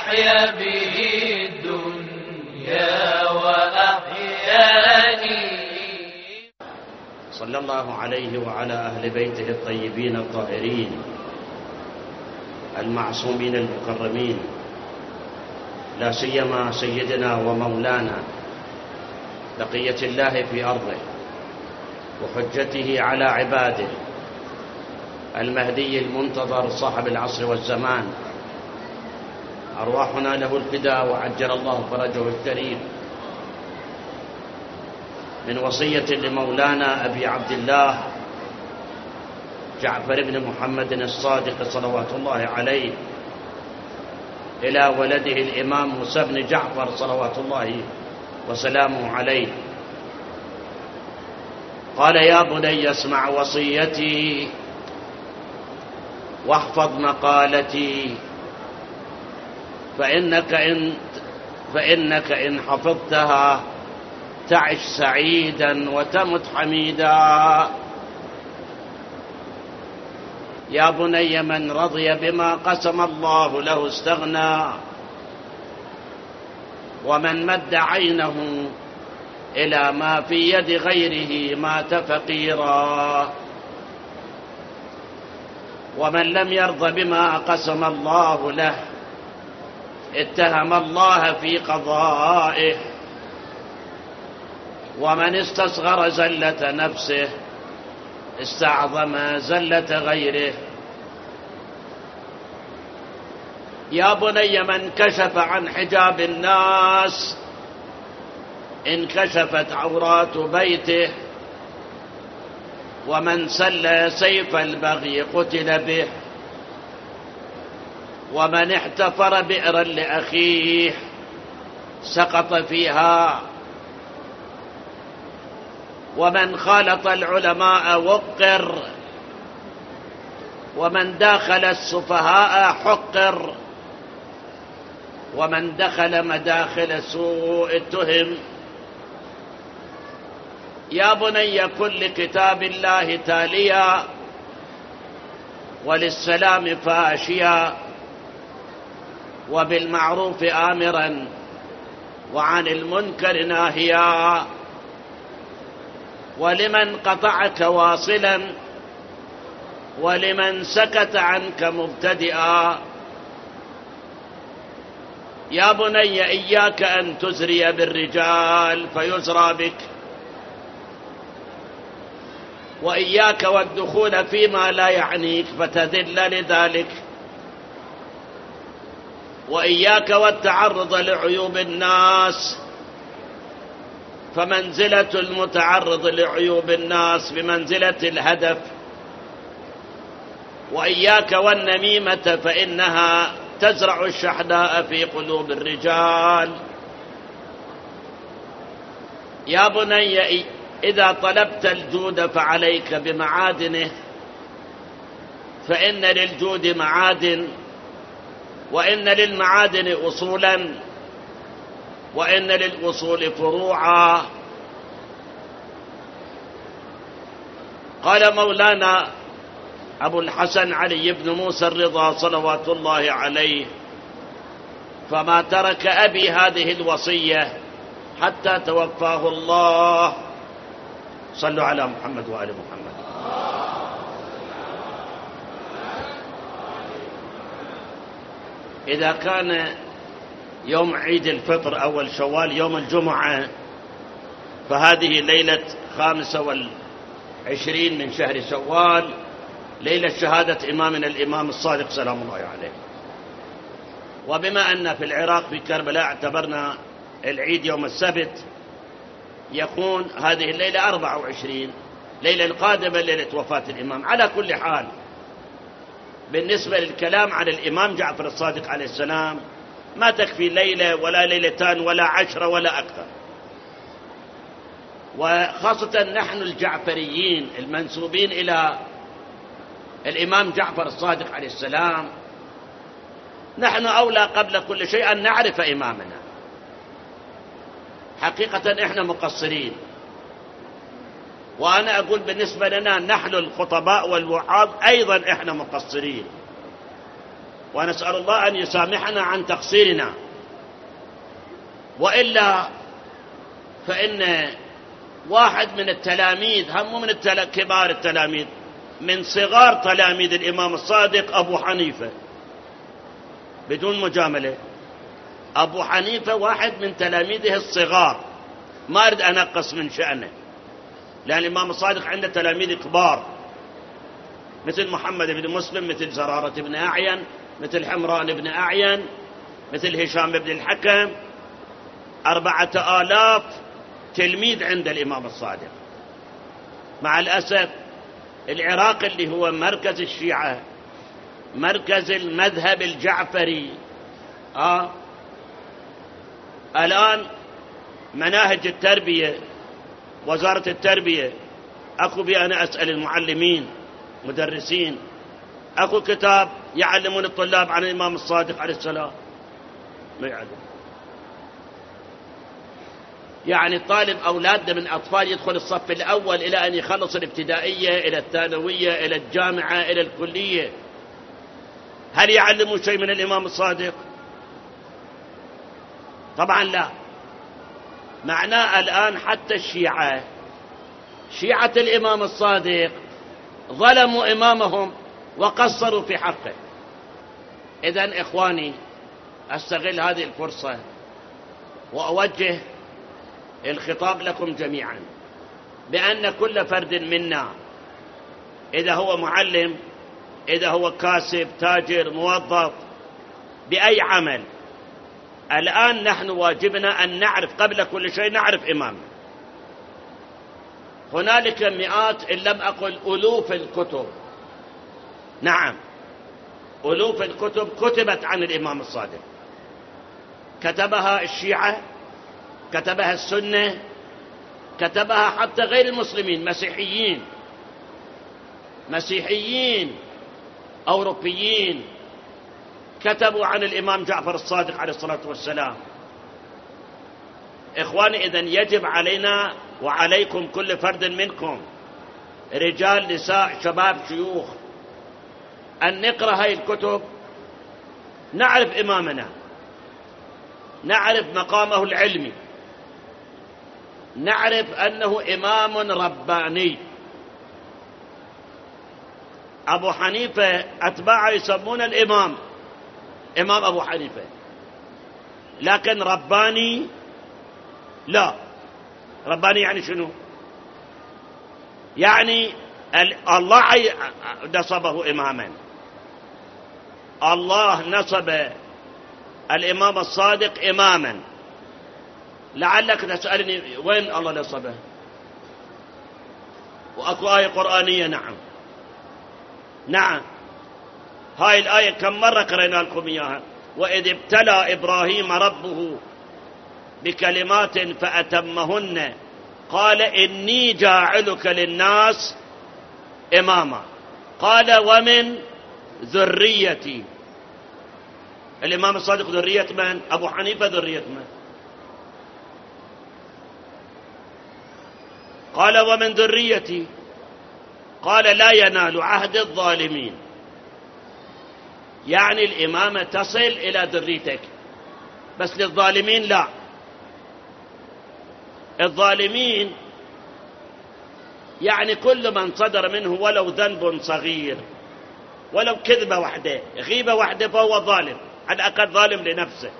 أحيا به الدنيا وأحياني. صلى الله عليه وعلى أهل بيته الطيبين الطاهرين المعصومين المكرمين، لا سيما سيدنا ومولانا بقية الله في أرضه وحجته على عباده المهدي المنتظر صاحب العصر والزمان، أرواحنا له الفداء وعجل الله فرجه الكريم. من وصية لمولانا أبي عبد الله جعفر بن محمد الصادق صلوات الله عليه إلى ولده الإمام موسى بن جعفر صلوات الله وسلامه عليه، قال: يا بني اسمع وصيتي واحفظ مقالتي، فإنك إن حفظتها تعش سعيدا وتمت حميدا. يا بني من رضي بما قسم الله له استغنى، ومن مد عينه إلى ما في يد غيره مات فقيرا، ومن لم يرض بما قسم الله له اتهم الله في قضائه، ومن استصغر زلة نفسه استعظم زلة غيره. يا بني من كشف عن حجاب الناس انكشفت عورات بيته، ومن سل سيف البغي قتل به، ومن احتفر بئرا لأخيه سقط فيها، ومن خالط العلماء وقر، ومن داخل السفهاء حقر، ومن دخل مداخل سوء اتهم. يا بني كن لكتاب الله تاليا، وللسلام فاشيا، وبالمعروف آمرا، وعن المنكر ناهيا، ولمن قطعك واصلا، ولمن سكت عنك مبتدئا. يا بني إياك أن تزري بالرجال فيزرى بك، وإياك والدخول فيما لا يعنيك فتذل لذلك، وإياك والتعرض لعيوب الناس، فمنزلة المتعرض لعيوب الناس بمنزلة الهدف. وإياك والنميمة فإنها تزرع الشحناء في قلوب الرجال. يا بني إذا طلبت الجود فعليك بمعادنه، فإن للجود معادن، وإن للمعادن أصولا، وإن للأصول فروعا. قال مولانا أبو الحسن علي بن موسى الرضا صلوات الله عليه: فما ترك أبي هذه الوصية حتى توفاه الله. صلوا على محمد وآل محمد. إذا كان يوم عيد الفطر أول شوال يوم الجمعة، فهذه ليلة 25 من شهر شوال، ليلة شهادة إمامنا الإمام الصادق سلام الله عليه. وبما أن في العراق في كربلاء اعتبرنا العيد يوم السبت، يكون هذه الليلة 24، ليلة القادمة ليلة وفاة الإمام. على كل حال، بالنسبة للكلام عن الإمام جعفر الصادق عليه السلام ما تكفي ليلة ولا ليلتان ولا 10 ولا أكثر، وخاصة نحن الجعفريين المنسوبين إلى الإمام جعفر الصادق عليه السلام، نحن أولى قبل كل شيء أن نعرف إمامنا. حقيقة إحنا مقصرين، وأنا أقول بالنسبة لنا نحن الخطباء والوعاظ أيضا إحنا مقصرين. ونسأل الله أن يسامحنا عن تقصيرنا، وإلا فإن واحد من التلاميذ، هم من كبار التلاميذ، من صغار تلاميذ الإمام الصادق أبو حنيفة، بدون مجاملة، أبو حنيفة واحد من تلاميذه الصغار، ما أريد أنقص من شأنه، لأن الإمام الصادق عنده تلاميذ كبار مثل محمد بن مسلم، مثل زرارة بن أعين، مثل حمران بن أعين، مثل هشام بن الحكم، 4000 تلميذ عند الإمام الصادق. مع الأسف العراق اللي هو مركز الشيعة، مركز المذهب الجعفري، الآن مناهج التربية، وزارة التربية أكو بي أنا أسأل المعلمين مدرسين، أكو كتاب يعلمون الطلاب عن الإمام الصادق عليه السلام؟ ما يعلم. يعني الطالب أولادنا من أطفال يدخل الصف الأول إلى أن يخلص الابتدائية، إلى الثانوية، إلى الجامعة، إلى الكلية، هل يعلموا شيء من الإمام الصادق؟ طبعا لا. معناه الآن حتى الشيعة، شيعة الإمام الصادق، ظلموا إمامهم وقصروا في حقه. إذن إخواني، أستغل هذه الفرصة وأوجه الخطاب لكم جميعا بأن كل فرد منا، إذا هو معلم، إذا هو كاسب، تاجر، موظف، بأي عمل، الآن نحن واجبنا أن نعرف قبل كل شيء، نعرف إمامنا. هنالك مئات إن لم أقل ألوف الكتب، نعم ألوف الكتب كتبت عن الإمام الصادق، كتبها الشيعة، كتبها السنة، كتبها حتى غير المسلمين، مسيحيين أوروبيين، كتبوا عن الإمام جعفر الصادق عليه الصلاة والسلام. إخواني، إذن يجب علينا وعليكم كل فرد منكم، رجال، نساء، شباب، شيوخ، أن نقرأ هاي الكتب، نعرف إمامنا، نعرف مقامه العلمي، نعرف أنه إمام رباني. أبو حنيفة أتباعه يسمون الإمام، إمام أبو حنيفة، لكن رباني لا. رباني يعني شنو؟ يعني الله نصبه إماما، الله نصب الإمام الصادق إماما. لعلك تسألني وين الله نصبه؟ وأكو آية قرآنية، نعم هاي الآية كم مرة قرأنا لكم إياها؟ وإذ ابتلى إبراهيم ربه بكلمات فأتمهن قال إني جاعلك للناس إماما، قال ومن ذريتي. الإمام الصادق ذرية من؟ أبو حنيفة ذرية من؟ قال ومن ذريتي، قال لا ينال عهد الظالمين. يعني الإمامة تصل إلى ذريتك، بس للظالمين لا. الظالمين يعني كل من صدر منه ولو ذنب صغير، ولو كذبة واحدة، غيبة واحدة، فهو ظالم، على الأقل ظالم لنفسه.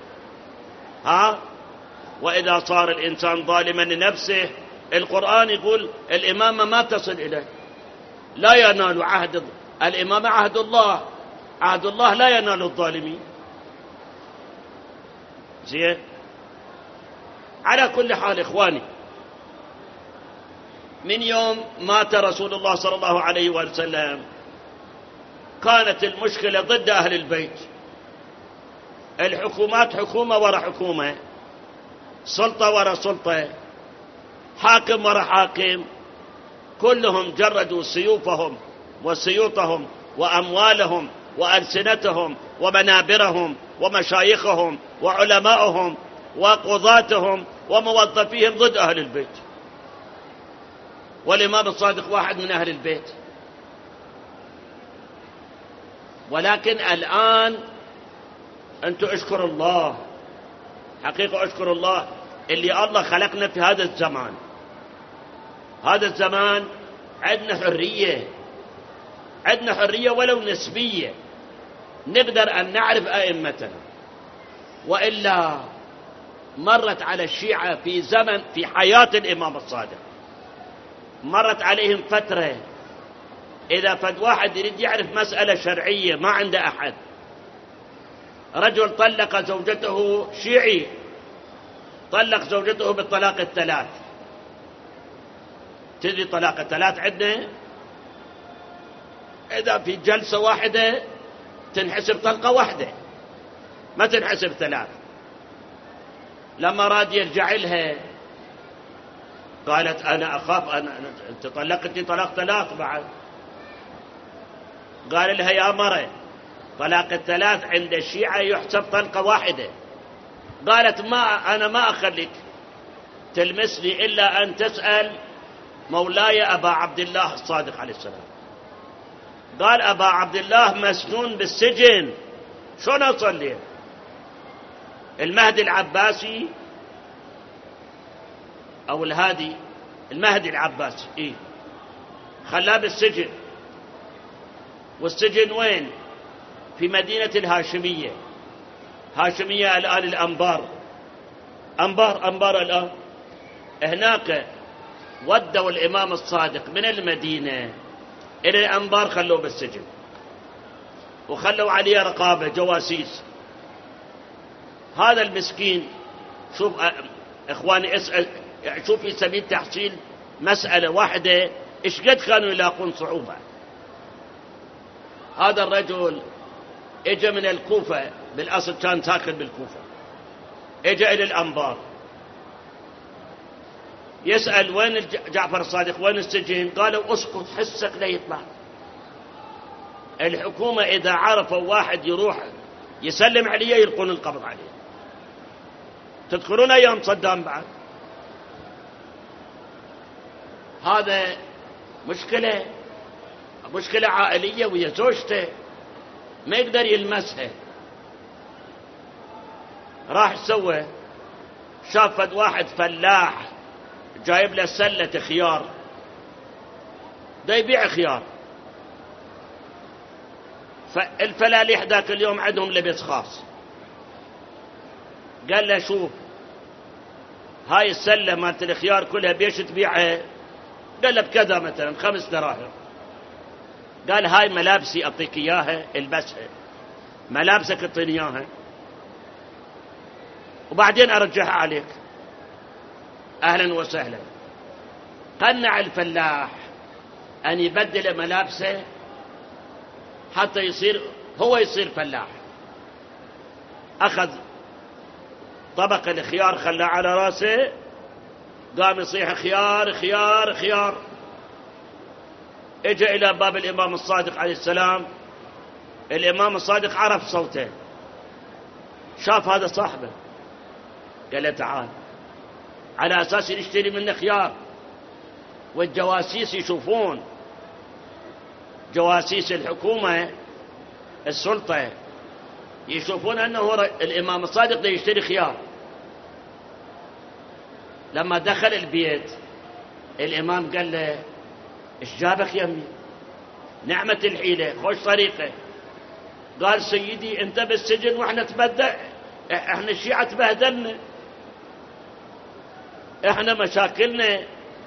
وإذا صار الإنسان ظالما لنفسه، القرآن يقول الإمامة ما تصل إليه، لا ينال عهد الإمامة، عهد الله، عهد الله لا ينال الظالمين. زين. على كل حال إخواني، من يوم مات رسول الله صلى الله عليه وسلم كانت المشكلة ضد أهل البيت. الحكومات حكومة ورا حكومة، سلطة ورا سلطة، حاكم ورا حاكم، كلهم جردوا سيوفهم وسيوطهم وأموالهم وألسنتهم ومنابرهم ومشايخهم وعلمائهم وقضاتهم وموظفيهم ضد أهل البيت. والإمام الصادق واحد من أهل البيت. ولكن الآن أنتوا اشكروا الله، حقيقة اشكروا الله اللي الله خلقنا في هذا الزمان. هذا الزمان عندنا حرية، عندنا حرية ولو نسبية، نقدر أن نعرف أئمتنا. وإلا مرت على الشيعة في زمن في حياة الإمام الصادق، مرت عليهم فترة إذا فد واحد يريد يعرف مسألة شرعية ما عنده أحد. رجل طلق زوجته، شيعي طلق زوجته بالطلاق الثلاث. تدري طلاق الثلاث عندنا إذا في جلسة واحدة تنحسب طلقة واحدة، ما تنحسب ثلاث. لما راد يرجع لها قالت أنا أخاف أنت طلقتني طلاق ثلاث بعد. قال لها يا مرة طلاق الثلاث عند الشيعة يحسب طلقة واحدة. قالت أنا ما أخليك تلمسني إلا أن تسأل مولاي أبا عبد الله الصادق عليه السلام. قال أبا عبد الله مسجون بالسجن، شلون أصلي؟ المهدي العباسي أو الهادي، المهدي العباسي خلاه بالسجن. والسجن وين؟ في مدينة الهاشمية. هاشمية الآن الأنبار، أنبار الآن. هناك ودوا الإمام الصادق من المدينة إلى الأنبار، خلوه بالسجن وخلوا عليه رقابة جواسيس. هذا المسكين شوف إخواني اسأل، شوف في سبيل تحصيل مسألة واحدة إيش قد كانوا يلاقون صعوبة. هذا الرجل اجى من الكوفة، بالأصل كان ساكن بالكوفة، اجى إلى الأنبار يسأل وين جعفر الصادق، وين السجن؟ قالوا اسكت حسك لا يطلع. الحكومة إذا عرفوا واحد يروح يسلم عليه يلقون القبض عليه. تذكرون أيام صدام بعد؟ هذا مشكلة عائلية ويا زوجته ما يقدر يلمسها. راح سوى شاف فد واحد فلاح جايب له سلة خيار، دا يبيع خيار. فالفلاليح ذاك اليوم عندهم لبس خاص. قال له شوف هاي السلة مالت الخيار كلها بيش تبيعها؟ قال له بكذا مثلا 5 دراهم. قال هاي ملابسي أعطيك إياها البسها، ملابسك اعطيني إياها وبعدين أرجعها عليك. أهلا وسهلا. قنع الفلاح أن يبدل ملابسه حتى يصير فلاح. أخذ طبق الخيار خلاه على راسه، قام يصيح خيار خيار خيار. اجى إلى باب الإمام الصادق عليه السلام. الإمام الصادق عرف صوته، شاف هذا صاحبه، قال له تعال، على أساس يشتري منه خيار. والجواسيس يشوفون، جواسيس الحكومة السلطة يشوفون أنه الإمام الصادق ده يشتري خيار. لما دخل البيت الإمام قال له إيش جابك يمي؟ نعمة الحيلة، خوش طريقة. قال سيدي أنت بالسجن وإحنا إحنا الشيعة تبهدلنا، إحنا مشاكلنا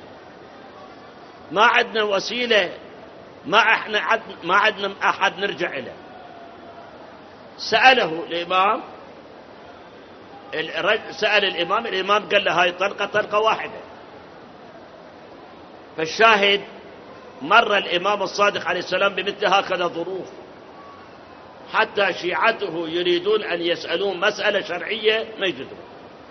ما عندنا وسيلة، ما عندنا أحد نرجع إليه. سأله الإمام، سأل الإمام قال له هاي طلقة واحدة. فالشاهد مر الإمام الصادق عليه السلام بمثل هكذا ظروف، حتى شيعته يريدون أن يسألون مسألة شرعية ما يقدرون.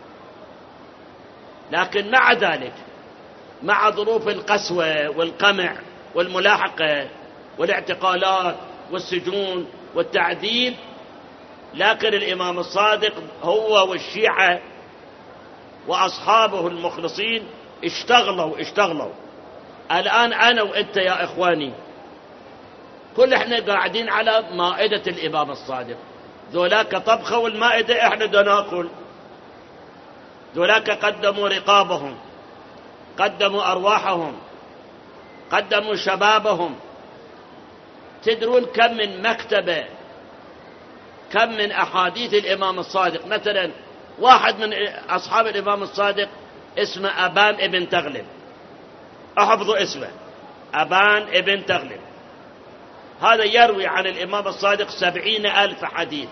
لكن مع ذلك مع ظروف القسوة والقمع والملاحقة والاعتقالات والسجون والتعذيب، لكن الإمام الصادق هو والشيعة وأصحابه المخلصين اشتغلوا. الآن أنا وإنت يا إخواني كل إحنا قاعدين على مائدة الإمام الصادق، ذولاك طبخوا المائدة احنا ناكل. ذولاك قدموا رقابهم، قدموا أرواحهم، قدموا شبابهم. تدرون كم من مكتبة، كم من أحاديث الإمام الصادق. مثلا واحد من أصحاب الإمام الصادق اسمه أبان ابن تغلب، أحفظوا اسمه، أبان ابن تغلب. هذا يروي عن الإمام الصادق 70,000 حديث،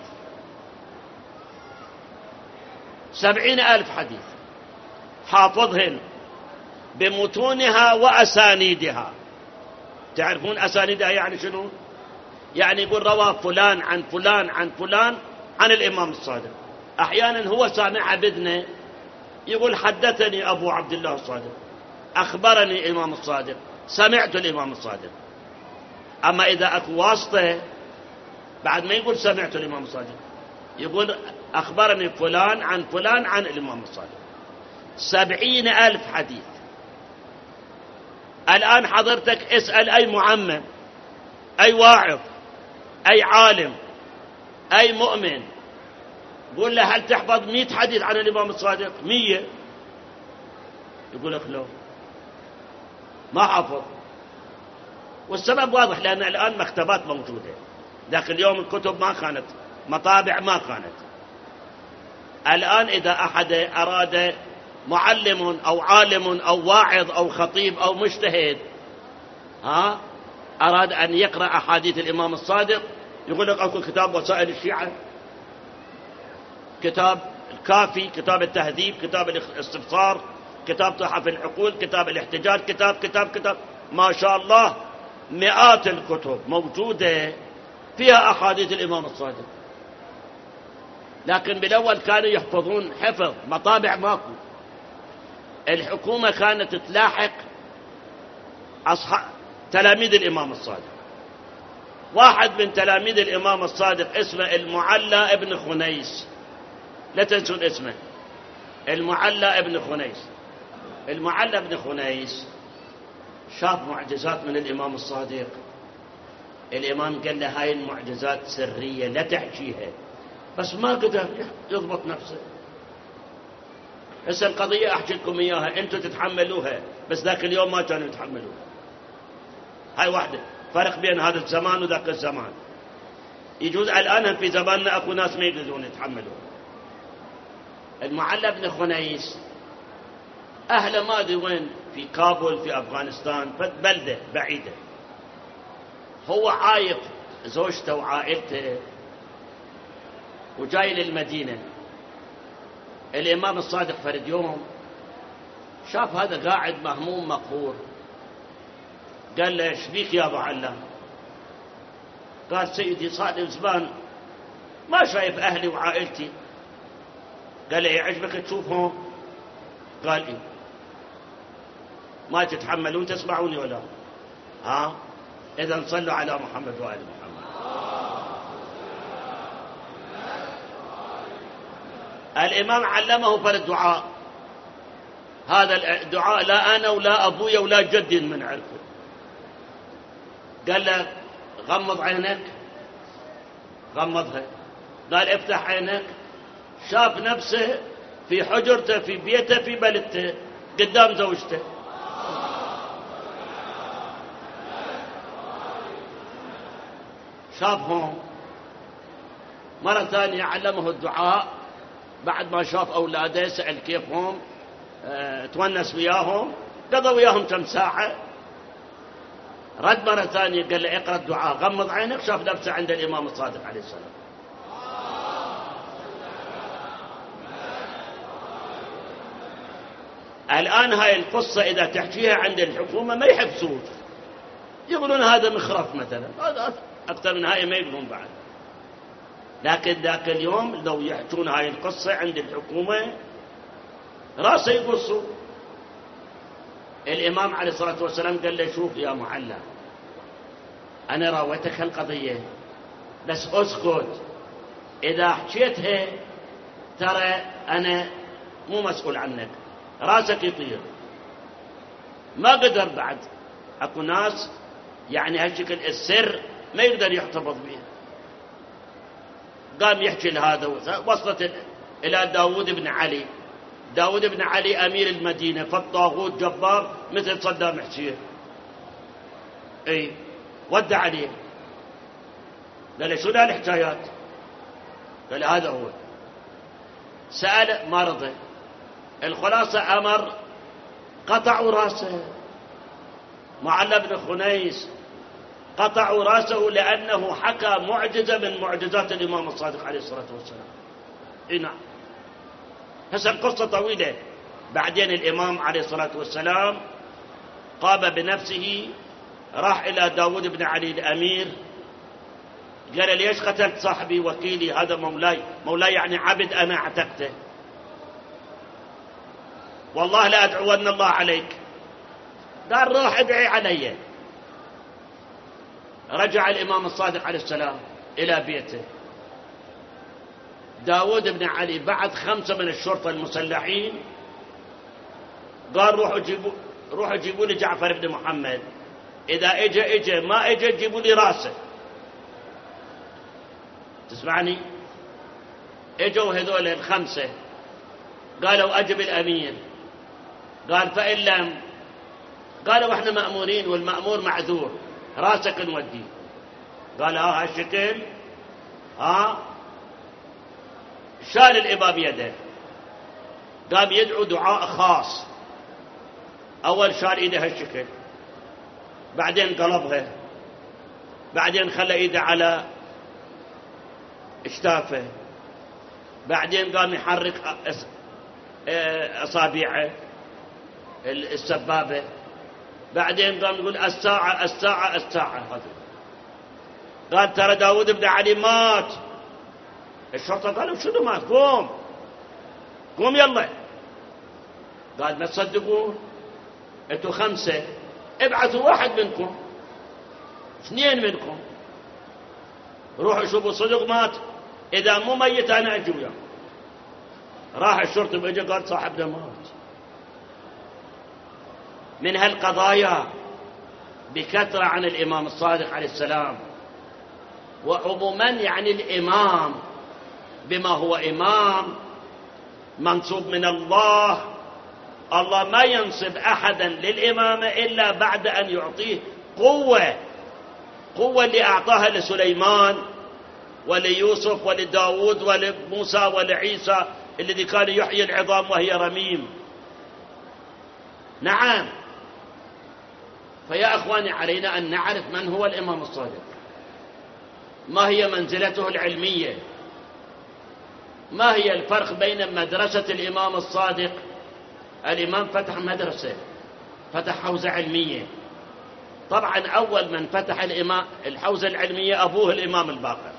70,000 حديث، حافظهن بمتونها وأسانيدها. تعرفون أسانيدها يعني شنو؟ يعني يقول روى فلان عن فلان عن فلان عن الإمام الصادق. أحيانا هو سامعها بإذنه، يقول حدثني أبو عبد الله الصادق، أخبرني الإمام الصادق، سمعت الإمام الصادق. أما إذا أكو واسطة بعد ما يقول سمعت الإمام الصادق، يقول أخبرني فلان عن فلان عن الإمام الصادق. 70,000 حديث. الآن حضرتك اسأل أي معمم، أي واعظ، أي عالم، أي مؤمن، قول له هل تحفظ 100 حديث عن الإمام الصادق؟ 100. يقول لك لا، ما حفظ. والسبب واضح، لأن الآن مكتبات موجودة، لكن اليوم الكتب ما كانت، مطابع ما كانت. الآن إذا أحد أراد، معلم أو عالم أو واعظ أو خطيب أو مجتهد، أراد أن يقرأ أحاديث الإمام الصادق، يقول لك أكو كتاب وسائل الشيعة، كتاب الكافي، كتاب التهذيب، كتاب الاستبصار، كتاب تحف العقول، كتاب الاحتجاج، كتاب ما شاء الله مئات الكتب موجودة فيها أحاديث الإمام الصادق. لكن بالأول كانوا يحفظون حفظ، مطابع ماكو. الحكومة كانت تلاحق تلاميذ الإمام الصادق. واحد من تلاميذ الإمام الصادق اسمه المعلى ابن خنيس، لا تنسون اسمه، المعلى ابن خنيس. المعلى ابن خنيس شاف معجزات من الإمام الصادق. الإمام قال له هاي المعجزات سرية لا تحكيها، بس ما قدر يضبط نفسه. هسه القضية أحكي لكم إياها، أنتم تتحملوها، بس ذاك اليوم ما كانوا يتحملوها. هاي واحدة، فرق بين هذا الزمان وذاك الزمان. يجوز الآن في زماننا أكو ناس ما يقدرون يتحملوها. المعلى بن خنيس أهله ما أدري وين، في كابول في أفغانستان، بلدة بعيدة. هو عايق زوجته وعائلته وجاي للمدينة. الإمام الصادق فرد يوم شاف هذا قاعد مهموم مقهور، قال له ايش بيك يا ابو علام؟ قال سيدي صار لي زمان ما شايف اهلي وعائلتي. قال له يعجبك تشوفهم؟ قال ايه. ما تتحملون تسمعوني ولا؟ اذا صلوا على محمد وآل محمد. الإمام علمه فرد دعاء، هذا الدعاء لا أنا ولا أبويا ولا جدي من عرفه. قال له غمض عينك، غمضها. قال افتح عينك. شاف نفسه في حجرته في بيته في بلدته قدام زوجته. شافهم. مرة ثانية علمه الدعاء بعد ما شاف أولاده، سأل كيفهم، تونس وياهم، قضى وياهم كم ساعة. رد مرة ثانية قال له اقرأ الدعاء، غمض عينك. شاف نفسه عند الإمام الصادق عليه السلام. الآن هاي القصة إذا تحكيها عند الحكومة ما يحبسون، يقولون هذا مخرف مثلا، هذا أكثر من هاي ما يقولون بعد. لكن ذاك اليوم لو يحكون هاي القصة عند الحكومة راسه يقصوا. الإمام عليه الصلاة والسلام قال له شوف يا معلى، أنا راويتك هالقضية بس أسكت، إذا حكيتها ترى أنا مو مسؤول عنك، راسك يطير. ما قدر بعد. أكو ناس يعني هالشكل السر ما يقدر يحتفظ به. قام يحكي لهذا، وصلت إلى داود بن علي. داود بن علي أمير المدينة، فالطاغوت جبار مثل صدام حسين. ودع عليه. قال شو الحكايات؟ قال هذا هو. سأل ما رضى. الخلاصة أمر قطعوا راسه. معل بن خنيس قطعوا راسه لأنه حكى معجزة من معجزات الإمام الصادق عليه الصلاة والسلام. نعم. هسه القصة طويلة. بعدين الإمام عليه الصلاة والسلام قام بنفسه، راح إلى داود بن علي الأمير، قال ليش قتلت صاحبي وكيلي هذا مولاي؟ مولاي يعني عبد أنا اعتقته، والله لا أدعون الله عليك. قال روح ادعي علي. رجع الإمام الصادق عليه السلام إلى بيته. داود بن علي بعد 5 من الشرطة المسلحين قال روحوا جيبوا لي جعفر بن محمد، إذا إجا ما إجا جيبوا لي راسه. تسمعني؟ إجوا هذول ال5 قالوا أجب الأمير. قال فإن لم، قالوا احنا مأمورين والمأمور معذور، راسك نوديه. قال هالشكل. شال الإباب يده، قام يدعو دعاء خاص. أول شال إيده هالشكل، بعدين قلبها، بعدين خلى إيده على اشتافه، بعدين قام يحرك أصابعه السبابة، بعدين قام يقول الساعة الساعة الساعة. قال ترى داود بن علي مات. الشرطة قالوا شنو مات؟ قوم يلا. قال ما تصدقون انتوا 5، ابعثوا 1 منكم، 2 منكم، روحوا شوفوا صدق مات، إذا مو ميت أنا أجي وياه. راح الشرطة وإجا قال صاحبنا مات. من هالقضايا بكثرة عن الإمام الصادق عليه السلام. وعموما يعني الإمام بما هو إمام منصوب من الله. الله ما ينصب أحدا للإمامة إلا بعد أن يعطيه قوة اللي أعطاها لسليمان وليوسف ولداود ولموسى ولعيسى الذي كان يحيي العظام وهي رميم. نعم. فيا أخواني علينا أن نعرف من هو الإمام الصادق، ما هي منزلته العلمية، ما هي الفرق بين مدرسة الإمام الصادق. الإمام فتح مدرسة، فتح حوزة علمية. طبعا أول من فتح الحوزة العلمية أبوه الإمام الباقر،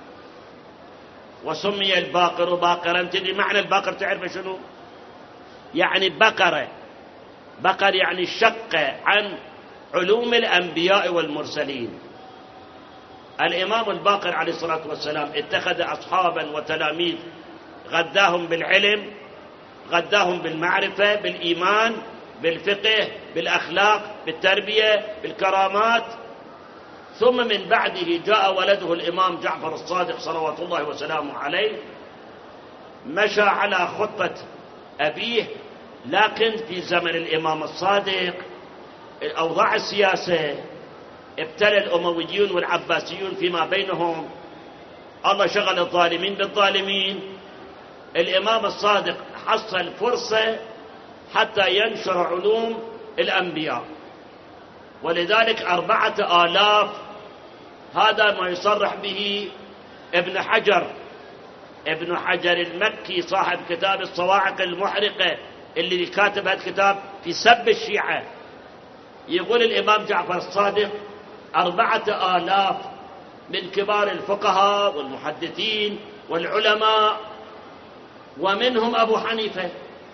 وسمي الباقر باقرا. تدري معنى الباقر تعرف شنو؟ يعني بقرة. بقر يعني شق عن علوم الأنبياء والمرسلين. الإمام الباقر عليه الصلاة والسلام اتخذ أصحابا وتلاميذ، غذاهم بالعلم، غذاهم بالمعرفة، بالإيمان، بالفقه، بالأخلاق، بالتربية، بالكرامات. ثم من بعده جاء ولده الإمام جعفر الصادق صلوات الله وسلامه عليه، مشى على خطة أبيه. لكن في زمن الإمام الصادق الأوضاع السياسة ابتلى الأمويون والعباسيون فيما بينهم، الله شغل الظالمين بالظالمين. الإمام الصادق حصل فرصة حتى ينشر علوم الأنبياء، ولذلك 4000 هذا ما يصرح به ابن حجر المكي صاحب كتاب الصواعق المحرقة اللي كاتب هذا الكتاب في سب الشيعة. يقول الإمام جعفر الصادق 4000 من كبار الفقهاء والمحدثين والعلماء، ومنهم أبو حنيفة،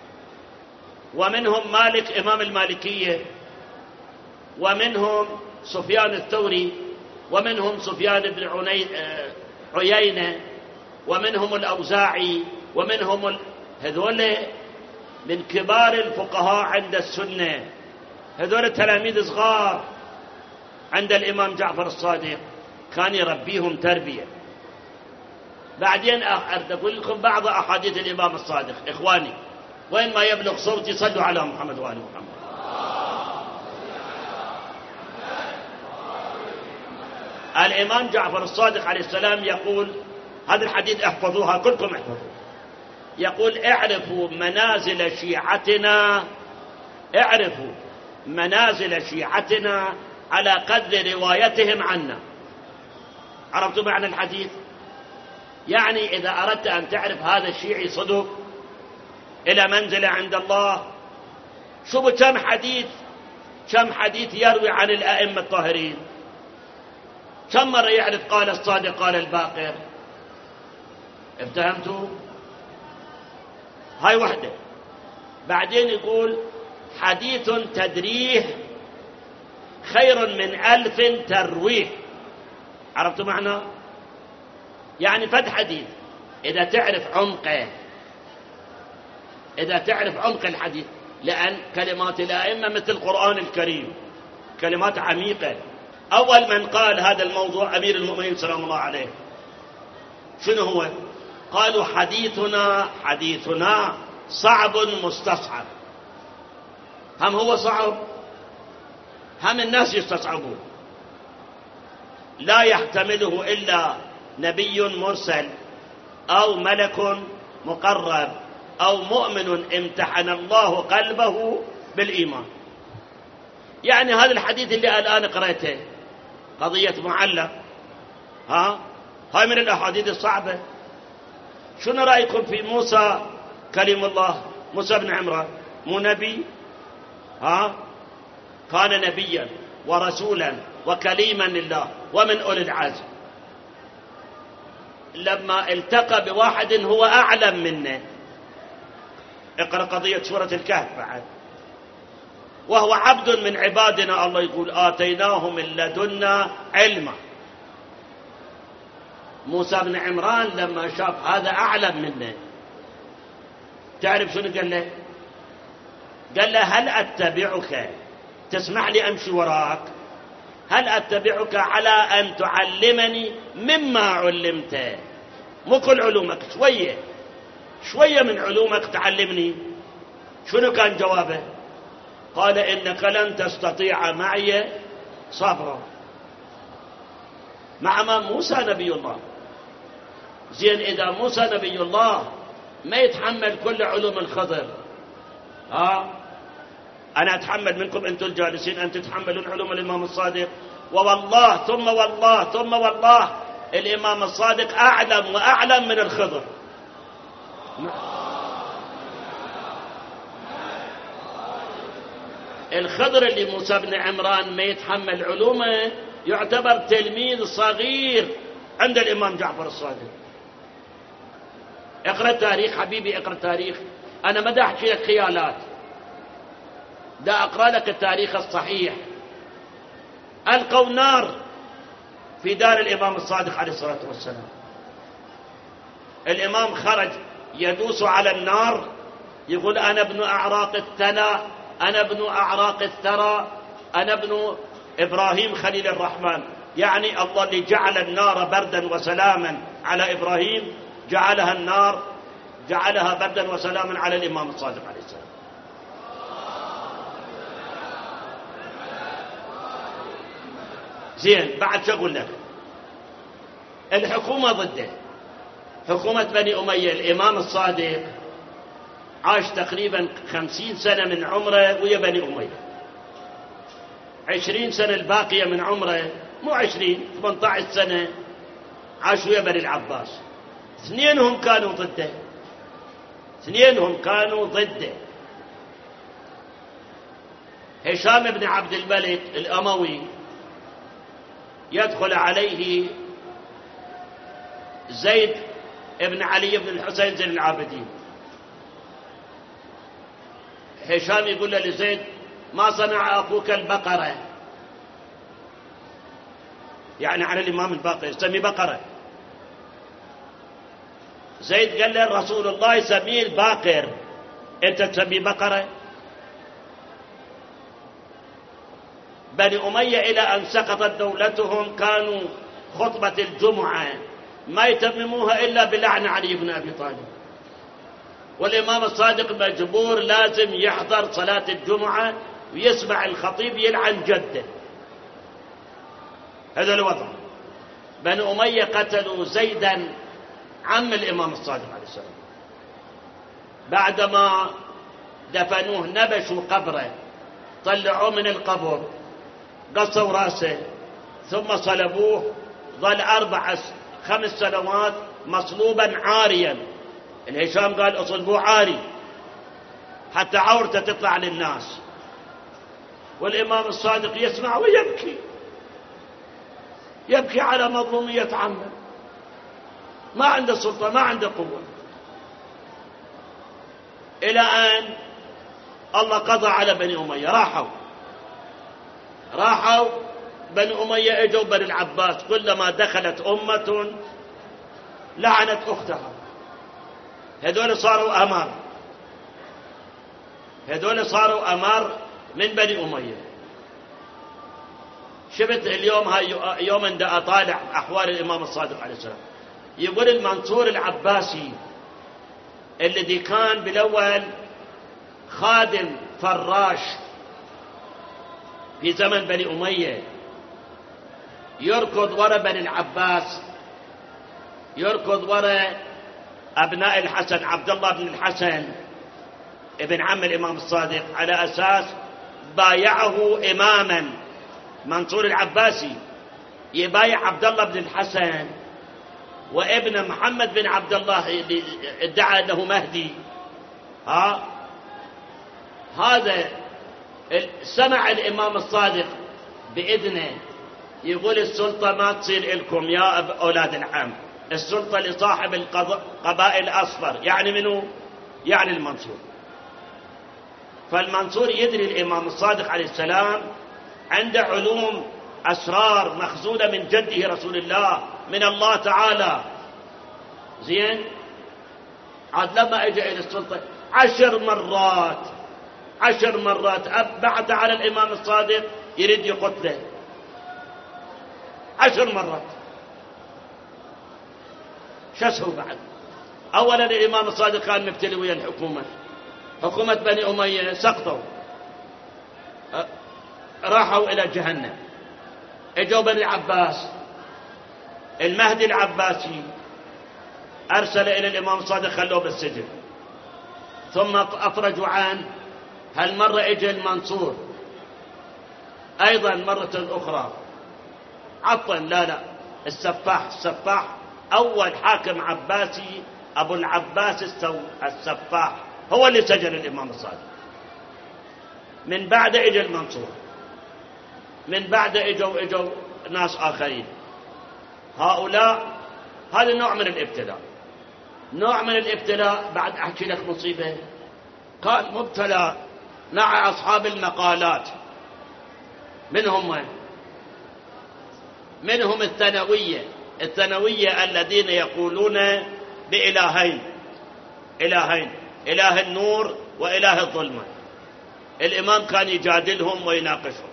ومنهم مالك إمام المالكية، ومنهم سفيان الثوري، ومنهم سفيان بن عيينة، ومنهم الأوزاعي، ومنهم هذول من كبار الفقهاء عند السنة. هذول تلاميذ صغار عند الإمام جعفر الصادق، كان يربيهم تربية. بعدين أقول لكم بعض أحاديث الإمام الصادق. إخواني وين ما يبلغ صوتي صلوا على محمد وآل محمد. الإمام جعفر الصادق عليه السلام يقول، هذا الحديث احفظوها كلكم احفظوه، يقول اعرفوا منازل شيعتنا، اعرفوا منازل شيعتنا على قدر روايتهم عنا. عرفتوا معنى الحديث؟ يعني إذا أردت أن تعرف هذا الشيعي صدق إلى منزلة عند الله، شوفوا كم حديث يروي عن الأئمة الطاهرين، كم مرة يعرف قال الصادق قال الباقر. افتهمتوا؟ هاي وحدة. بعدين يقول حديث تدريه خير من 1000 ترويه. عرفتوا معنى؟ يعني فد حديث إذا تعرف عمقه، إذا تعرف عمق الحديث، لأن كلمات الأئمة مثل القرآن الكريم، كلمات عميقة. أول من قال هذا الموضوع أمير المؤمنين سلام الله عليه. شنو هو؟ قالوا حديثنا صعب مستصعب. هم هو صعب، هم الناس يستصعبون. لا يحتمله إلا نبي مرسل أو ملك مقرب أو مؤمن امتحن الله قلبه بالإيمان. يعني هذا الحديث اللي الآن قرأته قضية معلق، هاي من الأحاديث الصعبة. شنو رأيكم في موسى كلم الله، موسى بن عمران؟ مو نبي؟ كان نبيا ورسولا وكليما لله ومن أولي العزم. لما التقى بواحد هو أعلم منه، اقرأ قضية سورة الكهف بعد، وهو عبد من عبادنا، الله يقول آتيناه من لدنا علما. موسى بن عمران لما شاف هذا أعلم منه، تعرف شنو قال له؟ قال له هل أتبعك، تسمح لي أمشي وراك؟ هل أتبعك على أن تعلمني مما علمت؟ مو كل علومك، شوية من علومك تعلمني. شنو كان جوابه؟ قال إنك لن تستطيع معي صبرا. مع موسى نبي الله. زين إذا موسى نبي الله ما يتحمل كل علوم الخضر، أنا أتحمل منكم أنتم الجالسين أن تتحملون علوم الإمام الصادق، ووالله ثم والله ثم والله الإمام الصادق أعلم وأعلم من الخضر. الخضر اللي موسى بن عمران ما يتحمل علومه يعتبر تلميذ صغير عند الإمام جعفر الصادق. اقرأ التاريخ حبيبي، اقرأ التاريخ. أنا ما دا أحكي لك خيالات، دا أقرأ لك التاريخ الصحيح. ألقوا نار في دار الإمام الصادق عليه الصلاة والسلام. الإمام خرج يدوس على النار، يقول أنا ابن أعراق الثنى، أنا ابن أعراق الثرى، أنا ابن إبراهيم خليل الرحمن. يعني الله اللي جعل النار بردا وسلاما على إبراهيم جعلها بردا وسلاما على الإمام الصادق عليه السلام. زين بعد شو أقول لك؟ الحكومة ضده، حكومة بني أمية. الإمام الصادق عاش تقريبا 50 سنة من عمره ويا بني أمية، 20 سنة الباقية من عمره، مو 20 18 سنة عاش ويا بني العباس. اثنينهم كانوا ضده. هشام بن عبد الملك الأموي يدخل عليه زيد ابن علي بن الحسين زين العابدين. هشام يقول له لزيد ما صنع أخوك البقرة، يعني على الإمام الباقر يسمي بقرة. زيد قال له رسول الله يسميه الباقر، أنت تسميه بقرة؟ بني أمية إلى أن سقطت دولتهم كانوا خطبة الجمعة ما يتمموها إلا بلعن علي بن أبي طالب. والإمام الصادق مجبور لازم يحضر صلاة الجمعة ويسمع الخطيب يلعن جده. هذا الوضع. بنو أمية قتلوا زيدا عم الإمام الصادق عليه السلام، بعدما دفنوه نبشوا قبره، طلعوه من القبر، قصوا راسه، ثم صلبوه. ظل 4-5 سنوات مصلوبا عاريا. الهشام قال اصلبوه عاري حتى عورته تطلع للناس. والإمام الصادق يسمع ويبكي، يبكي على مظلومية عمه، ما عنده سلطة، ما عنده قوة. إلى أن الله قضى على بني أمية، راحوا بني أمية، اجوا بني العباس، كلما دخلت أمة لعنت أختها. هذول صاروا أمر من بني أمية. شفت اليوم يوم عند أطالع أحوال الإمام الصادق عليه السلام، يقول المنصور العباسي الذي كان بالأول خادم فراش في زمن بني أمية، يركض وراء بني العباس، يركض وراء أبناء الحسن، عبد الله بن الحسن ابن عم الإمام الصادق، على أساس بايعه إماما. منصور العباسي يبايع عبد الله بن الحسن وابن محمد بن عبد الله اللي ادعى أنه مهدي. هذا سمع الإمام الصادق بإذنه يقول السلطة ما تصير لكم يا أولاد العم، السلطة لصاحب القبائل الأصفر. يعني منه؟ يعني المنصور. فالمنصور يدري الإمام الصادق عليه السلام عنده علوم أسرار مخزونة من جده رسول الله من الله تعالى. زين، عاد لما اجى إلى السلطة 10 مرات بعث على الإمام الصادق يريد يقتله 10 مرات. شو اسوي بعد؟ أولا الإمام الصادق كان مبتلي ويا الحكومة، حكومة بني أمية سقطوا، راحوا إلى جهنم. اجوا بني العباس، المهدي العباسي أرسل إلى الإمام الصادق خلوه بالسجن، ثم أفرجوا عنه. هالمرة اجى المنصور أيضا مرة أخرى، عفوا لا السفاح أول حاكم عباسي أبو العباس السفاح هو اللي سجن الإمام الصادق. من بعد اجى المنصور، من بعد اجوا ناس آخرين. هؤلاء هذا نوع من الابتلاء. بعد أحكي لك مصيبة. كان مبتلى مع أصحاب المقالات. منهم الثانوية الذين يقولون بإلهين، إله النور وإله الظلمة. الإمام كان يجادلهم ويناقشهم.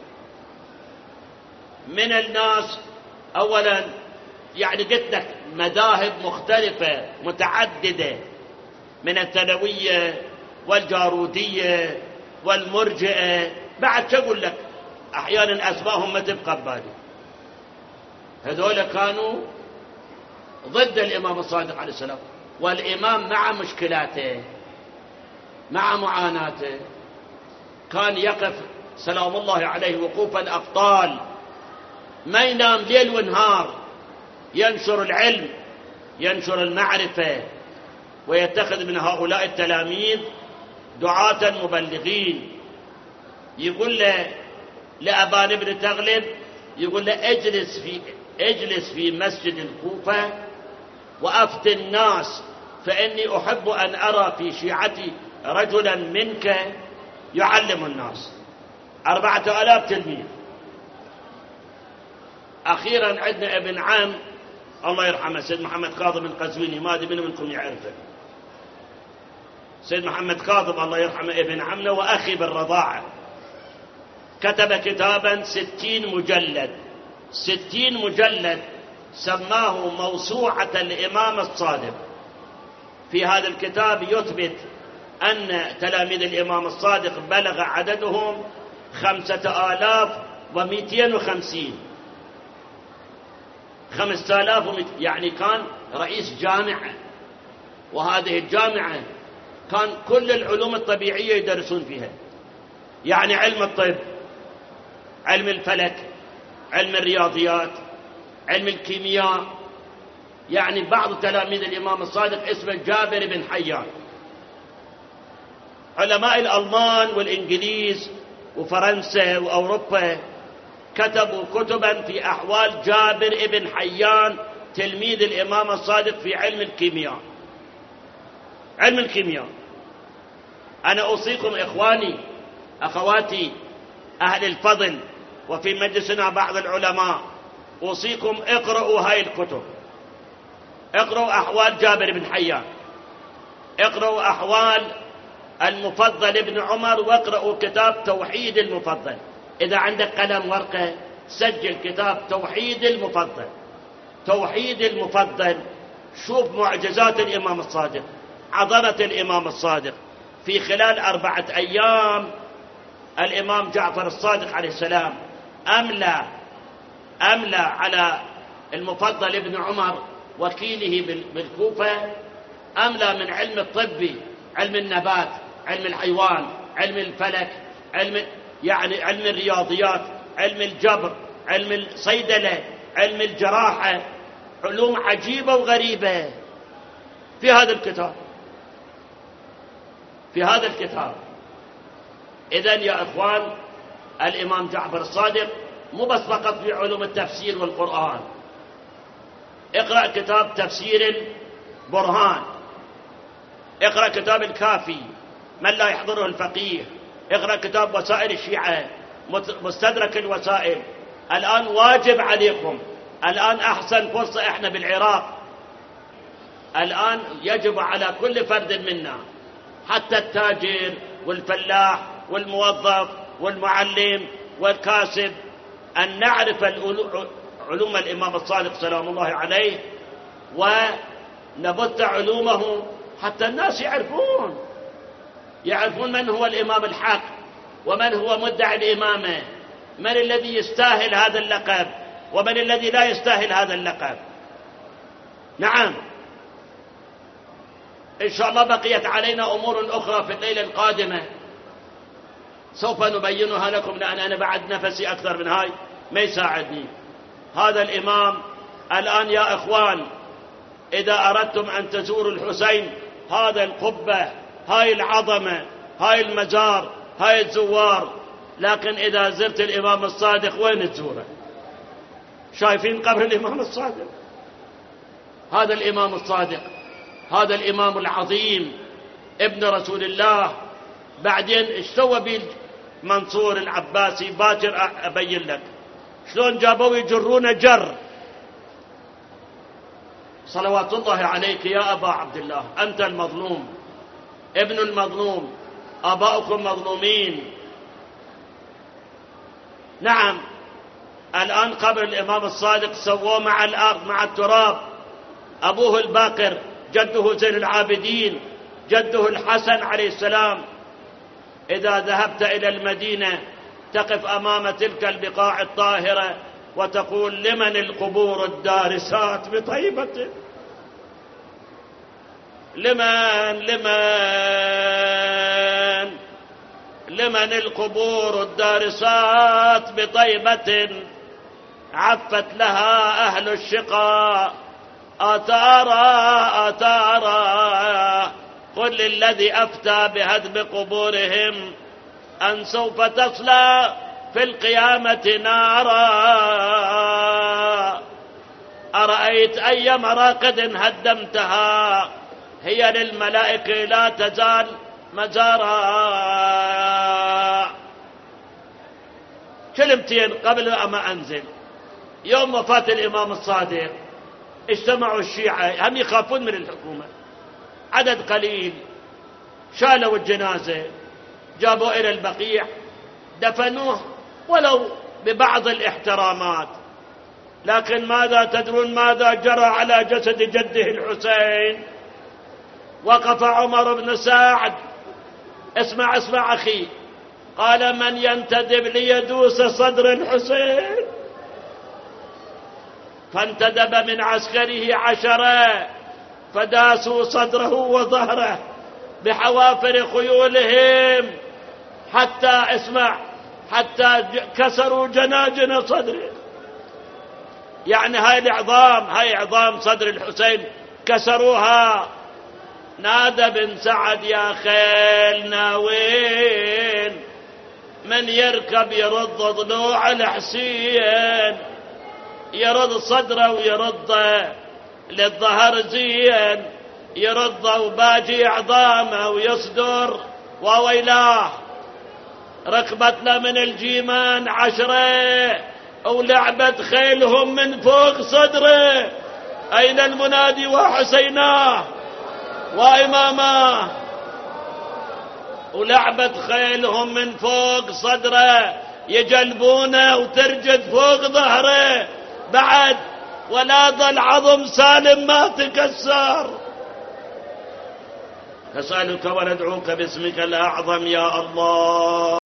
من الناس أولا يعني قلت لك مذاهب مختلفة متعددة، من الثانوية والجارودية والمرجئة. بعد شو أقول لك، أحيانا أسماءهم ما تبقى ببالي. هذول كانوا ضد الإمام الصادق عليه السلام. والإمام مع مشكلاته، مع معاناته، كان يقف سلام الله عليه وقوف الأبطال، ما ينام ليل ونهار، ينشر العلم، ينشر المعرفة، ويتخذ من هؤلاء التلاميذ دعاة مبلغين. يقول لأبان بن تغلب، يقول له اجلس في مسجد الكوفة وأفتي الناس، فإني أحب أن أرى في شيعتي رجلا منك يعلم الناس. 4000 تلميذ. أخيرا عندنا ابن عم الله يرحمه سيد محمد كاظم القزويني، ما أدري منكم يعرفه. سيد محمد كاظم الله يرحمه ابن عمنا وأخي بالرضاعة، كتب كتابا 60 مجلد سماه موسوعة الإمام الصادق. في هذا الكتاب يثبت أن تلاميذ الإمام الصادق بلغ عددهم 5250. 5200، يعني كان رئيس جامعة، وهذه الجامعة كان كل العلوم الطبيعية يدرسون فيها، يعني علم الطب، علم الفلك، علم الرياضيات، علم الكيمياء. يعني بعض تلاميذ الإمام الصادق اسمه جابر بن حيان. علماء الألمان والإنجليز وفرنسا وأوروبا كتبوا كتبا في أحوال جابر بن حيان تلميذ الإمام الصادق في علم الكيمياء. علم الكيمياء. أنا أوصيكم إخواني أخواتي أهل الفضل، وفي مجلسنا بعض العلماء، أوصيكم اقرأوا هاي الكتب، اقرأوا أحوال جابر بن حيان، اقرأوا أحوال المفضل ابن عمر، واقرأوا كتاب توحيد المفضل. إذا عندك قلم ورقة سجل كتاب توحيد المفضل. توحيد المفضل. شوف معجزات الإمام الصادق، عظمة الإمام الصادق. في خلال 4 أيام الإمام جعفر الصادق عليه السلام أملى على المفضل ابن عمر وكيله بالكوفة، أملى من علم الطب، علم النبات، علم الحيوان، علم الفلك، علم الرياضيات، علم الجبر، علم الصيدلة، علم الجراحة، علوم عجيبة وغريبة في هذا الكتاب. في هذا الكتاب. إذن يا إخوان، الإمام جعفر الصادق مو بس فقط في علوم التفسير والقرآن. اقرأ كتاب تفسير البرهان، اقرأ كتاب الكافي من لا يحضره الفقيه، اقرأ كتاب وسائل الشيعة، مستدرك الوسائل. الآن واجب عليكم، الآن أحسن فرصة إحنا بالعراق، الآن يجب على كل فرد منا، حتى التاجر والفلاح والموظف والمعلم والكاسب، أن نعرف علوم الإمام الصادق سلام الله عليه، ونبث علومه حتى الناس يعرفون من هو الإمام الحق، ومن هو مدعي الإمامة، من الذي يستاهل هذا اللقب، ومن الذي لا يستاهل هذا اللقب. نعم، إن شاء الله بقيت علينا أمور أخرى في الليلة القادمة سوف نبينها لكم، لأن أنا بعد نفسي أكثر من هاي ما يساعدني. هذا الإمام الآن يا إخوان، إذا أردتم أن تزوروا الحسين، هذا القبة، هاي العظمة، هاي المزار، هاي الزوار، لكن إذا زرت الإمام الصادق وين تزوره؟ شايفين قبر الإمام الصادق؟ هذا الإمام الصادق، هذا الإمام العظيم ابن رسول الله. بعدين ايش سوى به منصور العباسي؟ باكر أبين لك شلون جابوا يجرون جر. صلوات الله عليك يا أبا عبد الله، أنت المظلوم، ابن المظلوم، آباؤكم مظلومين. نعم، الآن قبر الإمام الصادق سووه مع الأرض، مع التراب. أبوه الباقر، جده زين العابدين، جده الحسن عليه السلام. إذا ذهبت إلى المدينة تقف أمام تلك البقاع الطاهرة وتقول: لمن القبور الدارسات بطيبة؟ لمن القبور الدارسات بطيبة عفت لها أهل الشقاء آثارا قل للذي أفتى بهدم قبورهم أن سوف تصلى في القيامة نارا. أرأيت أي مراقد هدمتها هي للملائكة لا تزال مزارا. كلمتين قبل ما أنزل. يوم وفاة الإمام الصادق اجتمعوا الشيعة، هم يخافون من الحكومة، عدد قليل، شالوا الجنازة، جابوا إلى البقيع، دفنوه ولو ببعض الاحترامات، لكن ماذا تدرون ماذا جرى على جسد جده الحسين؟ وقف عمر بن سعد، اسمع أخي، قال: من ينتدب ليدوس صدر الحسين؟ فانتدب من عسكره 10 فداسوا صدره وظهره بحوافر خيولهم حتى كسروا جناجن صدره. يعني هاي عظام صدر الحسين كسروها. نادى بن سعد: يا خيلنا وين؟ من يركب يرد ضلوع الحسين، يرد صدره ويرده للظهر زين، يرده وباجي عظامه ويصدر. وويلاه، ركبتنا من الجيمان 10 ولعبت خيلهم من فوق صدره. أين المنادي وحسيناه وإماماه؟ ولعبت خيلهم من فوق صدره، يجلبونه وترجد فوق ظهره بعد، ولا ظل عظم سالم ما تكسر. نسألك وندعوك باسمك الأعظم يا الله.